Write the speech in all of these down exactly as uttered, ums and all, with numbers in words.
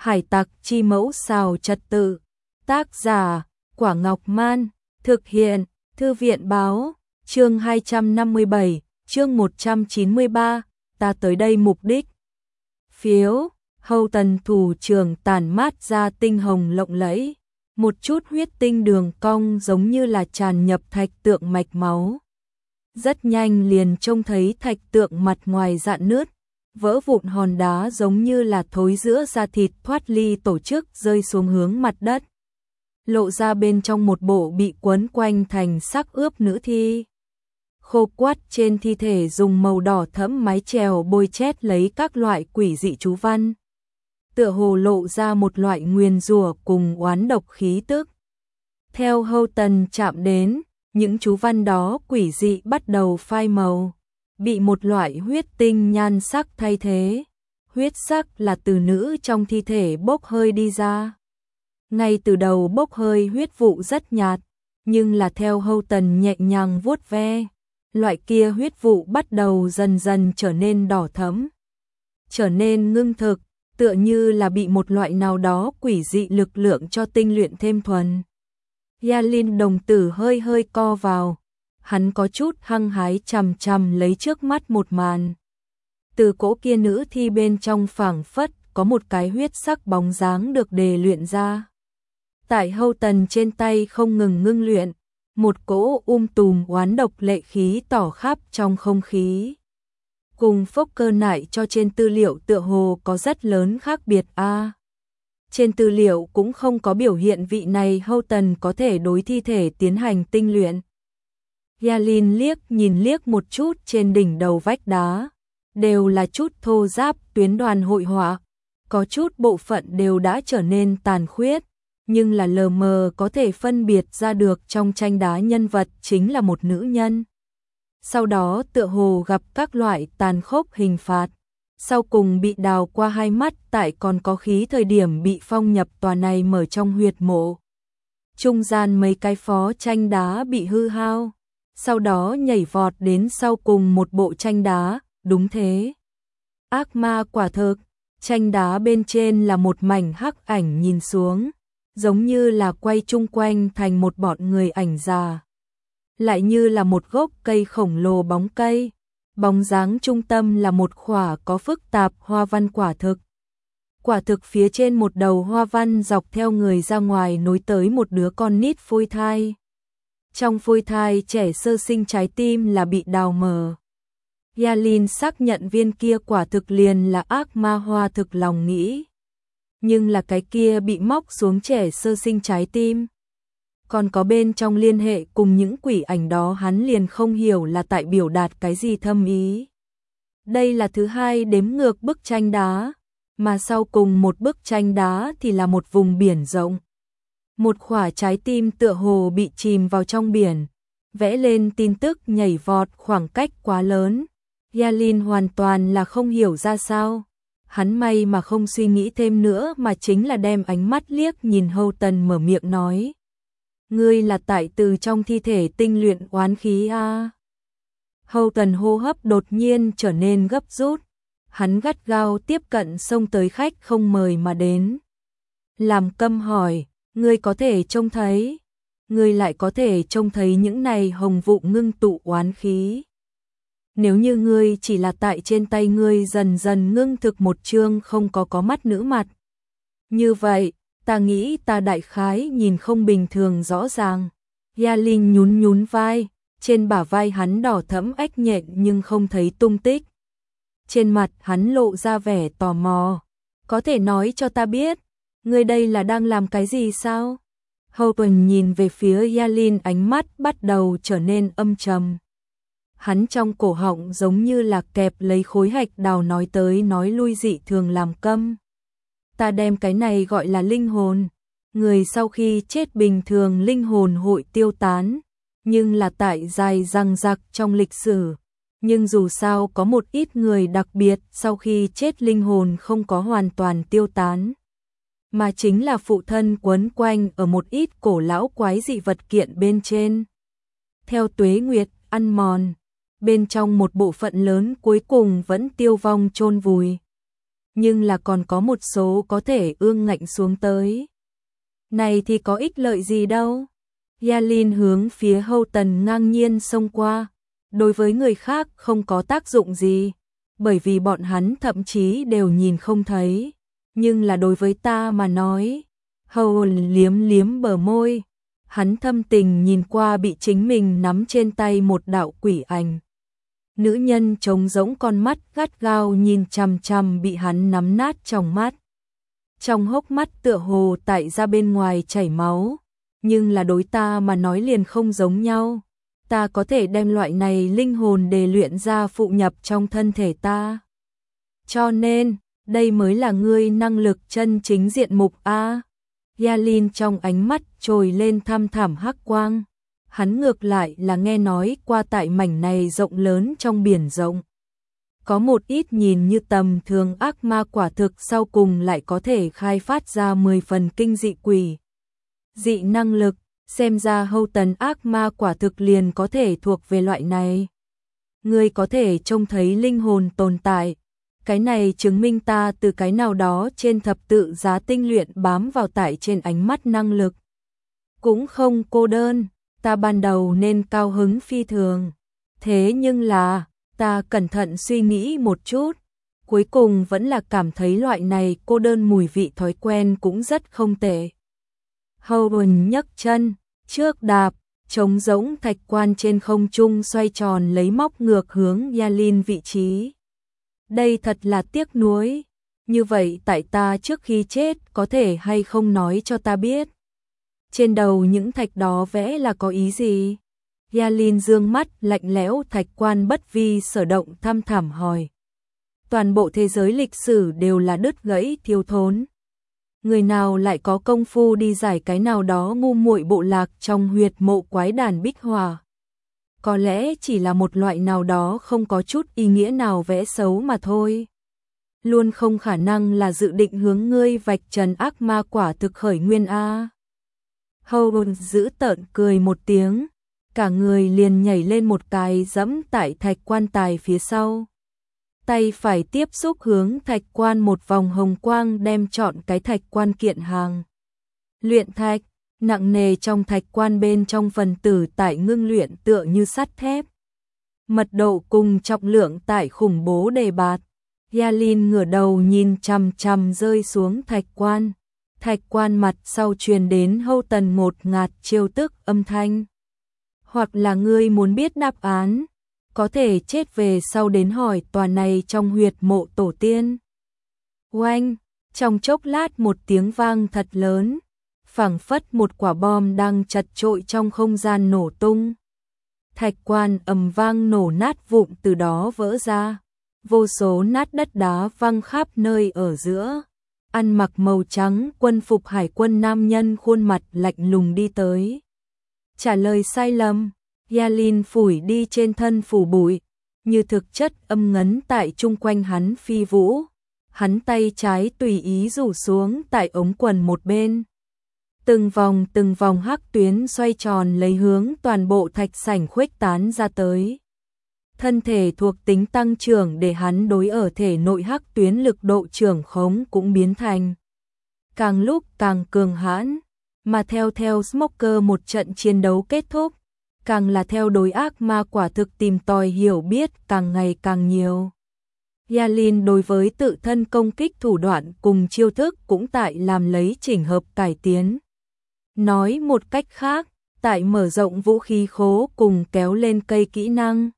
Hải tặc chi mẫu xào trật tự. Tác giả, Quả Ngọc Man. Thực hiện, Thư viện báo. Chương hai trăm năm mươi bảy, chương một trăm chín mươi ba, ta tới đây mục đích. Phiếu, Hâu Tần thủ trưởng tản mát ra tinh hồng lộng lẫy. Một chút huyết tinh đường cong giống như là tràn nhập thạch tượng mạch máu. Rất nhanh liền trông thấy thạch tượng mặt ngoài rạn nứt, vỡ vụn hòn đá giống như là thối giữa da thịt thoát ly tổ chức rơi xuống hướng mặt đất. Lộ ra bên trong một bộ bị quấn quanh thành xác ướp nữ thi. Khô quắt trên thi thể dùng màu đỏ thẫm mái chèo bôi chét lấy các loại quỷ dị chú văn. Tựa hồ lộ ra một loại nguyền rủa cùng oán độc khí tức. Theo Hâu Tần chạm đến, những chú văn đó quỷ dị bắt đầu phai màu, bị một loại huyết tinh nhan sắc thay thế. Huyết sắc là từ nữ trong thi thể bốc hơi đi ra. Ngay từ đầu bốc hơi huyết vụ rất nhạt, nhưng là theo Hâu Tần nhẹ nhàng vuốt ve, loại kia huyết vụ bắt đầu dần dần trở nên đỏ thẫm, trở nên ngưng thực, tựa như là bị một loại nào đó quỷ dị lực lượng cho tinh luyện thêm thuần. Yalin đồng tử hơi hơi co vào, hắn có chút hăng hái chằm chằm lấy trước mắt một màn. Từ cỗ kia nữ thi bên trong phảng phất có một cái huyết sắc bóng dáng được đề luyện ra. Tại Hâu Tần trên tay không ngừng ngưng luyện, một cỗ um tùm oán độc lệ khí tỏ khắp trong không khí. Cùng phốc cơ nại cho trên tư liệu tựa hồ có rất lớn khác biệt a. À, trên tư liệu cũng không có biểu hiện vị này Hâu Tần có thể đối thi thể tiến hành tinh luyện. Yalin liếc nhìn liếc một chút trên đỉnh đầu vách đá, đều là chút thô ráp tuyến đoàn hội họa, có chút bộ phận đều đã trở nên tàn khuyết, nhưng là lờ mờ có thể phân biệt ra được trong tranh đá nhân vật chính là một nữ nhân. Sau đó tựa hồ gặp các loại tàn khốc hình phạt, sau cùng bị đào qua hai mắt tại còn có khí thời điểm bị phong nhập tòa này mở trong huyệt mộ. Trung gian mấy cái phó tranh đá bị hư hao, sau đó nhảy vọt đến sau cùng một bộ tranh đá, đúng thế. Ác ma quả thực, tranh đá bên trên là một mảnh hắc ảnh nhìn xuống, giống như là quay chung quanh thành một bọn người ảnh già. Lại như là một gốc cây khổng lồ bóng cây, bóng dáng trung tâm là một khỏa có phức tạp hoa văn quả thực. Quả thực phía trên một đầu hoa văn dọc theo người ra ngoài nối tới một đứa con nít phôi thai. Trong phôi thai trẻ sơ sinh trái tim là bị đào mở. Yalin xác nhận viên kia quả thực liền là ác ma hoa thực lòng nghĩ. Nhưng là cái kia bị móc xuống trẻ sơ sinh trái tim. Còn có bên trong liên hệ cùng những quỷ ảnh đó hắn liền không hiểu là tại biểu đạt cái gì thâm ý. Đây là thứ hai đếm ngược bức tranh đá, mà sau cùng một bức tranh đá thì là một vùng biển rộng. Một khỏa trái tim tựa hồ bị chìm vào trong biển, vẽ lên tin tức nhảy vọt khoảng cách quá lớn. Yalin hoàn toàn là không hiểu ra sao. Hắn may mà không suy nghĩ thêm nữa mà chính là đem ánh mắt liếc nhìn Hâu Tần mở miệng nói. Ngươi là tại từ trong thi thể tinh luyện oán khí a? À? Hâu Tần hô hấp đột nhiên trở nên gấp rút. Hắn gắt gao tiếp cận xông tới khách không mời mà đến. Làm câm hỏi, ngươi có thể trông thấy, ngươi lại có thể trông thấy những này hồng vụ ngưng tụ oán khí. Nếu như ngươi chỉ là tại trên tay ngươi dần dần ngưng thực một chương không có có mắt nữ mặt. Như vậy, ta nghĩ ta đại khái nhìn không bình thường rõ ràng. Yalin nhún nhún vai, trên bả vai hắn đỏ thẫm ếch nhện nhưng không thấy tung tích. Trên mặt hắn lộ ra vẻ tò mò. Có thể nói cho ta biết, ngươi đây là đang làm cái gì sao? Hâu Tần nhìn về phía Yalin, ánh mắt bắt đầu trở nên âm trầm. Hắn trong cổ họng giống như là kẹp lấy khối hạch đào nói tới nói lui dị thường làm câm. Ta đem cái này gọi là linh hồn. Người sau khi chết bình thường linh hồn hội tiêu tán, nhưng là tại dài răng rặc trong lịch sử. Nhưng dù sao có một ít người đặc biệt sau khi chết linh hồn không có hoàn toàn tiêu tán, mà chính là phụ thân quấn quanh ở một ít cổ lão quái dị vật kiện bên trên. Theo tuế nguyệt ăn mòn, bên trong một bộ phận lớn cuối cùng vẫn tiêu vong chôn vùi. nhưng là còn có một số có thể ương ngạnh xuống tới. Này thì có ích lợi gì đâu. Yalin hướng phía Hâu Tần ngang nhiên xông qua, đối với người khác không có tác dụng gì, bởi vì bọn hắn thậm chí đều nhìn không thấy, nhưng là đối với ta mà nói. Hâu liếm liếm bờ môi, hắn thâm tình nhìn qua bị chính mình nắm trên tay một đạo quỷ ảnh. Nữ nhân trống rỗng con mắt gắt gao nhìn chằm chằm bị hắn nắm nát trong mắt. Trong hốc mắt tựa hồ tại ra bên ngoài chảy máu, nhưng là đối ta mà nói liền không giống nhau. Ta có thể đem loại này linh hồn đề luyện ra phụ nhập trong thân thể ta. Cho nên, đây mới là ngươi năng lực chân chính diện mục a. Yalin trong ánh mắt trồi lên thăm thẳm hắc quang. Hắn ngược lại là nghe nói qua tại mảnh này rộng lớn trong biển rộng. Có một ít nhìn như tầm thường ác ma quả thực sau cùng lại có thể khai phát ra mười phần kinh dị quỷ. Dị năng lực, xem ra Hâu Tần ác ma quả thực liền có thể thuộc về loại này. Ngươi có thể trông thấy linh hồn tồn tại. Cái này chứng minh ta từ cái nào đó trên thập tự giá tinh luyện bám vào tại trên ánh mắt năng lực. Cũng không cô đơn, ta ban đầu nên cao hứng phi thường. Thế nhưng là, ta cẩn thận suy nghĩ một chút, cuối cùng vẫn là cảm thấy loại này cô đơn mùi vị thói quen cũng rất không tệ. Howen nhấc chân, trước đạp, trống rỗng thạch quan trên không trung xoay tròn lấy móc ngược hướng Yalin vị trí. Đây thật là tiếc nuối, như vậy tại ta trước khi chết có thể hay không nói cho ta biết. Trên đầu những thạch đó vẽ là có ý gì? Yalin dương mắt lạnh lẽo thạch quan bất vi sở động thăm thẳm hỏi. Toàn bộ thế giới lịch sử đều là đứt gãy thiếu thốn. Người nào lại có công phu đi giải cái nào đó ngu muội bộ lạc trong huyệt mộ quái đàn bích hòa. Có lẽ chỉ là một loại nào đó không có chút ý nghĩa nào vẽ xấu mà thôi. Luôn không khả năng là dự định hướng ngươi vạch trần ác ma quả thực khởi nguyên a. Howen giữ tợn cười một tiếng, cả người liền nhảy lên một cái dẫm tại thạch quan tài phía sau. Tay phải tiếp xúc hướng thạch quan một vòng hồng quang đem trọn cái thạch quan kiện hàng. Luyện thạch, nặng nề trong thạch quan bên trong phần tử tại ngưng luyện tựa như sắt thép. Mật độ cùng trọng lượng tại khủng bố đề bạt. Yalin ngửa đầu nhìn chằm chằm rơi xuống thạch quan. Thạch quan mặt sau truyền đến Hâu Tần ngột ngạt trêu tức âm thanh. Hoặc là ngươi muốn biết đáp án, có thể chết về sau đến hỏi tòa này trong huyệt mộ tổ tiên. Oanh, trong chốc lát một tiếng vang thật lớn, phảng phất một quả bom đang chật trội trong không gian nổ tung. Thạch quan ầm vang nổ nát vụn từ đó vỡ ra, vô số nát đất đá văng khắp nơi ở giữa. Ăn mặc màu trắng quân phục hải quân nam nhân khuôn mặt lạnh lùng đi tới. Trả lời sai lầm, Yalin phủi đi trên thân phủ bụi, như thực chất âm ngấn tại chung quanh hắn phi vũ. Hắn tay trái tùy ý rủ xuống tại ống quần một bên. Từng vòng từng vòng hắc tuyến xoay tròn lấy hướng toàn bộ thạch sảnh khuếch tán ra tới. Thân thể thuộc tính tăng trưởng để hắn đối ở thể nội hắc tuyến lực độ trưởng khống cũng biến thành càng lúc càng cường hãn, mà theo theo Smoker một trận chiến đấu kết thúc, càng là theo đối ác ma quả thực tìm tòi hiểu biết càng ngày càng nhiều. Yalin đối với tự thân công kích thủ đoạn cùng chiêu thức cũng tại làm lấy chỉnh hợp cải tiến. Nói một cách khác, tại mở rộng vũ khí khố cùng kéo lên cây kỹ năng.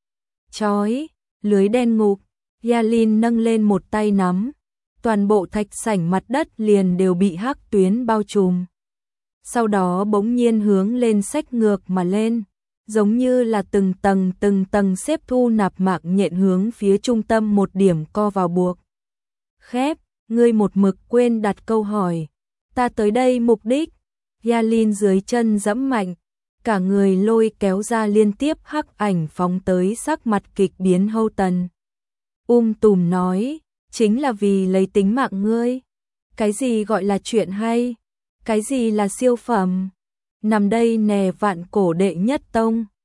Chói, lưới đen ngục, Yalin nâng lên một tay nắm, toàn bộ thạch sảnh mặt đất liền đều bị hắc tuyến bao trùm. Sau đó bỗng nhiên hướng lên xách ngược mà lên, giống như là từng tầng từng tầng xếp thu nạp mạng nhện hướng phía trung tâm một điểm co vào buộc. Khép, ngươi một mực quên đặt câu hỏi, ta tới đây mục đích. Yalin dưới chân giẫm mạnh, cả người lôi kéo ra liên tiếp hắc ảnh phóng tới sắc mặt kịch biến Hâu Tần. Um tùm nói, chính là vì lấy tính mạng ngươi. Cái gì gọi là chuyện hay? Cái gì là siêu phẩm? Nằm đây nè vạn cổ đệ nhất tông.